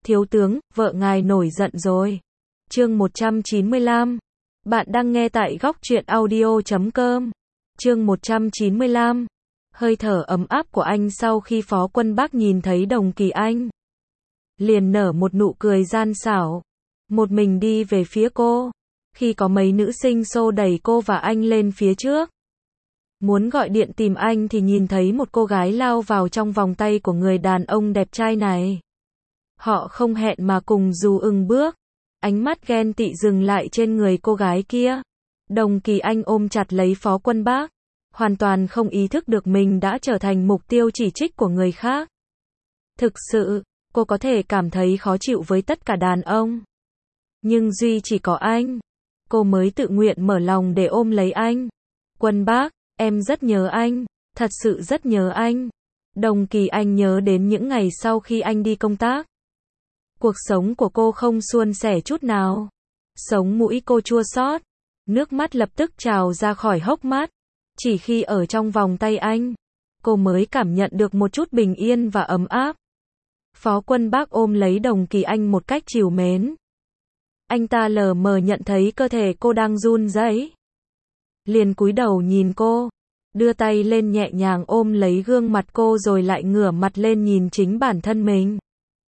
Thiếu tướng, vợ ngài nổi giận rồi. Chương 195. Bạn đang nghe tại góc truyện audio.com. Chương 195. Hơi thở ấm áp của anh sau khi Phó Quân Bác nhìn thấy Đồng Kỳ Anh. Liền nở một nụ cười gian xảo. Một mình đi về phía cô. Khi có mấy nữ sinh xô đẩy cô và anh lên phía trước. Muốn gọi điện tìm anh thì nhìn thấy một cô gái lao vào trong vòng tay của người đàn ông đẹp trai này. Họ không hẹn mà cùng dù ưng bước. Ánh mắt ghen tị dừng lại trên người cô gái kia. Đồng Kỳ Anh ôm chặt lấy Phó Quân Bác. Hoàn toàn không ý thức được mình đã trở thành mục tiêu chỉ trích của người khác. Thực sự, cô có thể cảm thấy khó chịu với tất cả đàn ông. Nhưng duy chỉ có anh. Cô mới tự nguyện mở lòng để ôm lấy anh. Quân Bác, em rất nhớ anh. Thật sự rất nhớ anh. Đồng Kỳ Anh nhớ đến những ngày sau khi anh đi công tác. Cuộc sống của cô không suôn sẻ chút nào. Sống mũi cô chua xót. Nước mắt lập tức trào ra khỏi hốc mắt. Chỉ khi ở trong vòng tay anh, cô mới cảm nhận được một chút bình yên và ấm áp. Phó Quân Bác ôm lấy Đồng Kỳ Anh một cách trìu mến. Anh ta lờ mờ nhận thấy cơ thể cô đang run rẩy. Liền cúi đầu nhìn cô, đưa tay lên nhẹ nhàng ôm lấy gương mặt cô rồi lại ngửa mặt lên nhìn chính bản thân mình.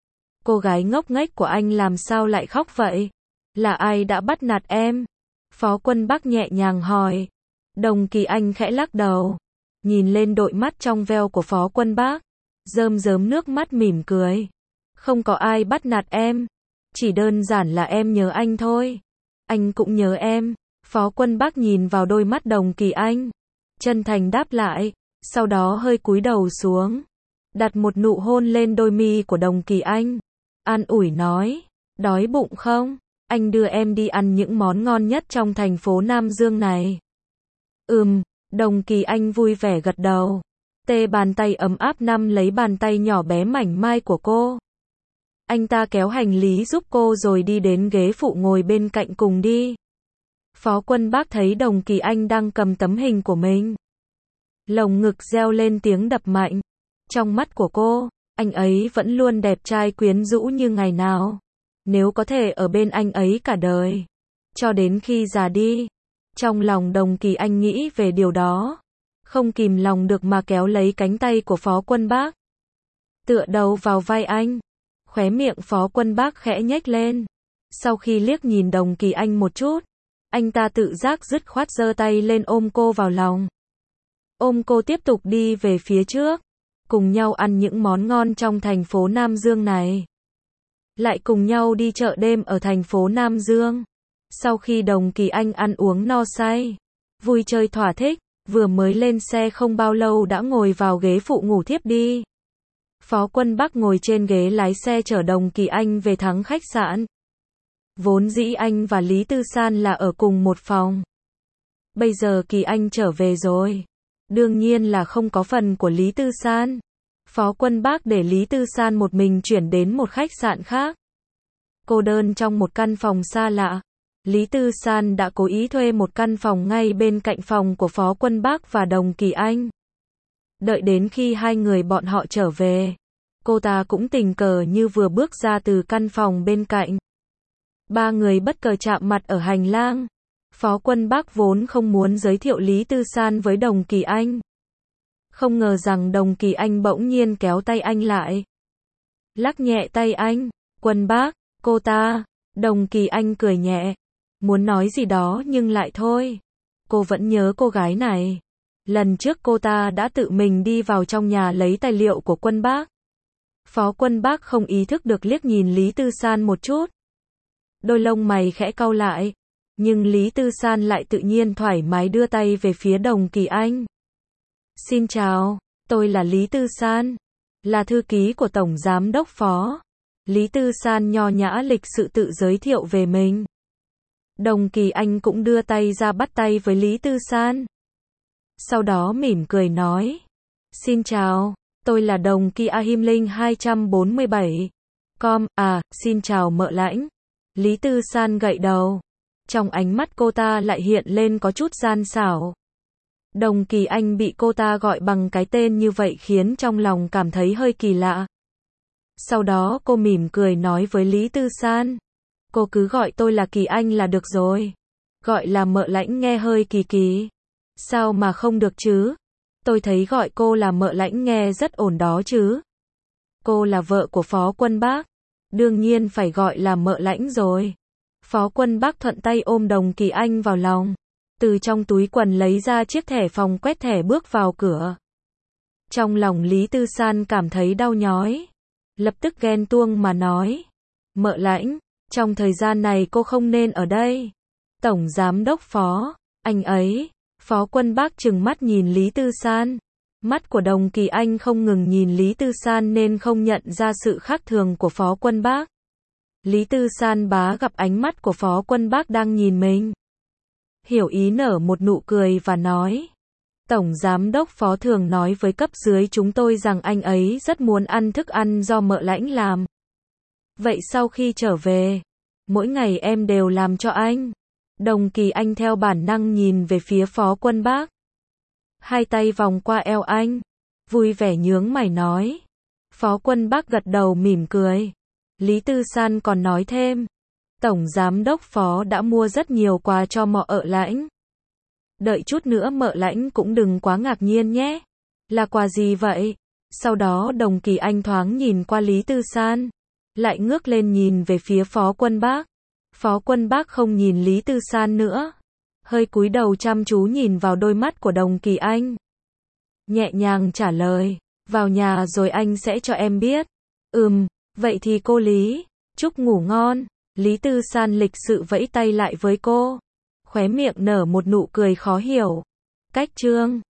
Cô gái ngốc nghếch của anh làm sao lại khóc vậy? Là ai đã bắt nạt em? Phó Quân Bác nhẹ nhàng hỏi. Đồng Kỳ Anh khẽ lắc đầu, nhìn lên đôi mắt trong veo của Phó Quân Bác, rơm rớm nước mắt mỉm cười. Không có ai bắt nạt em, chỉ đơn giản là em nhớ anh thôi. Anh cũng nhớ em. Phó Quân Bác nhìn vào đôi mắt Đồng Kỳ Anh, chân thành đáp lại, sau đó hơi cúi đầu xuống, đặt một nụ hôn lên đôi mi của Đồng Kỳ Anh, an ủi nói, đói bụng không? Anh đưa em đi ăn những món ngon nhất trong thành phố Nam Dương này. Đồng Kỳ Anh vui vẻ gật đầu. Tê bàn tay ấm áp nắm lấy bàn tay nhỏ bé mảnh mai của cô. Anh ta kéo hành lý giúp cô rồi đi đến ghế phụ ngồi bên cạnh cùng đi. Phó Quân Bác thấy Đồng Kỳ Anh đang cầm tấm hình của mình. Lồng ngực reo lên tiếng đập mạnh. Trong mắt của cô, anh ấy vẫn luôn đẹp trai quyến rũ như ngày nào. Nếu có thể ở bên anh ấy cả đời, cho đến khi già đi. Trong lòng Đồng Kỳ Anh nghĩ về điều đó, không kìm lòng được mà kéo lấy cánh tay của Phó Quân Bác. Tựa đầu vào vai anh, khóe miệng Phó Quân Bác khẽ nhếch lên. Sau khi liếc nhìn Đồng Kỳ Anh một chút, anh ta tự giác dứt khoát giơ tay lên ôm cô vào lòng. Ôm cô tiếp tục đi về phía trước, cùng nhau ăn những món ngon trong thành phố Nam Dương này. Lại cùng nhau đi chợ đêm ở thành phố Nam Dương. Sau khi Đồng Kỳ Anh ăn uống no say, vui chơi thỏa thích, vừa mới lên xe không bao lâu đã ngồi vào ghế phụ ngủ thiếp đi. Phó Quân Bác ngồi trên ghế lái xe chở Đồng Kỳ Anh về thắng khách sạn. Vốn dĩ anh và Lý Tư San là ở cùng một phòng. Bây giờ Kỳ Anh trở về rồi. Đương nhiên là không có phần của Lý Tư San. Phó Quân Bác để Lý Tư San một mình chuyển đến một khách sạn khác. Cô đơn trong một căn phòng xa lạ. Lý Tư San đã cố ý thuê một căn phòng ngay bên cạnh phòng của Phó Quân Bác và Đồng Kỳ Anh. Đợi đến khi hai người bọn họ trở về, cô ta cũng tình cờ như vừa bước ra từ căn phòng bên cạnh. Ba người bất ngờ chạm mặt ở hành lang. Phó Quân Bác vốn không muốn giới thiệu Lý Tư San với Đồng Kỳ Anh. Không ngờ rằng Đồng Kỳ Anh bỗng nhiên kéo tay anh lại. Lắc nhẹ tay anh. Quân Bác, cô ta. Đồng Kỳ Anh cười nhẹ. Muốn nói gì đó nhưng lại thôi. Cô vẫn nhớ cô gái này. Lần trước cô ta đã tự mình đi vào trong nhà lấy tài liệu của Quân Bác. Phó Quân Bác không ý thức được liếc nhìn Lý Tư San một chút. Đôi lông mày khẽ cau lại. Nhưng Lý Tư San lại tự nhiên thoải mái đưa tay về phía Đồng Kỳ Anh. Xin chào, tôi là Lý Tư San. Là thư ký của Tổng Giám đốc Phó. Lý Tư San nho nhã lịch sự tự giới thiệu về mình. Đồng Kỳ Anh cũng đưa tay ra bắt tay với Lý Tư San. Sau đó mỉm cười nói. Xin chào, tôi là Đồng Kỳ Him Linh 247. Xin chào Mợ Lãnh. Lý Tư San gậy đầu. Trong ánh mắt cô ta lại hiện lên có chút gian xảo. Đồng Kỳ Anh bị cô ta gọi bằng cái tên như vậy khiến trong lòng cảm thấy hơi kỳ lạ. Sau đó cô mỉm cười nói với Lý Tư San. Cô cứ gọi tôi là Kỳ Anh là được rồi. Gọi là Mợ Lãnh nghe hơi kỳ kỳ. Sao mà không được chứ? Tôi thấy gọi cô là Mợ Lãnh nghe rất ổn đó chứ. Cô là vợ của Phó Quân Bác. Đương nhiên phải gọi là Mợ Lãnh rồi. Phó Quân Bác thuận tay ôm Đồng Kỳ Anh vào lòng. Từ trong túi quần lấy ra chiếc thẻ phòng quét thẻ bước vào cửa. Trong lòng Lý Tư San cảm thấy đau nhói. Lập tức ghen tuông mà nói. Mợ Lãnh, trong thời gian này cô không nên ở đây. Tổng Giám đốc Phó, anh ấy. Phó Quân Bác trừng mắt nhìn Lý Tư San. Mắt của Đồng Kỳ Anh không ngừng nhìn Lý Tư San nên không nhận ra sự khác thường của Phó Quân Bác. Lý Tư San bá gặp ánh mắt của Phó Quân Bác đang nhìn mình. Hiểu ý nở một nụ cười và nói. Tổng Giám đốc Phó thường nói với cấp dưới chúng tôi rằng anh ấy rất muốn ăn thức ăn do Mợ Lãnh làm. Vậy sau khi trở về, mỗi ngày em đều làm cho anh. Đồng Kỳ Anh theo bản năng nhìn về phía Phó Quân Bác. Hai tay vòng qua eo anh. Vui vẻ nhướng mày nói. Phó Quân Bác gật đầu mỉm cười. Lý Tư San còn nói thêm. Tổng Giám đốc Phó đã mua rất nhiều quà cho Mợ Lãnh. Đợi chút nữa Mợ Lãnh cũng đừng quá ngạc nhiên nhé. Là quà gì vậy? Sau đó Đồng Kỳ Anh thoáng nhìn qua Lý Tư San. Lại ngước lên nhìn về phía Phó Quân Bác. Phó Quân Bác không nhìn Lý Tư San nữa. Hơi cúi đầu chăm chú nhìn vào đôi mắt của Đồng Kỳ Anh. Nhẹ nhàng trả lời. Vào nhà rồi anh sẽ cho em biết. Vậy thì cô Lý. Chúc ngủ ngon. Lý Tư San lịch sự vẫy tay lại với cô. Khóe miệng nở một nụ cười khó hiểu. Cách chương